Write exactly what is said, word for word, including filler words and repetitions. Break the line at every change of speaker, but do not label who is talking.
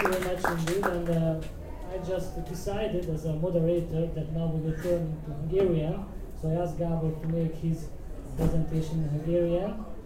you very much indeed. And uh, I just decided as a moderator that now we will turn to Hungarian. So I asked Gabor to make his presentation in Hungarian.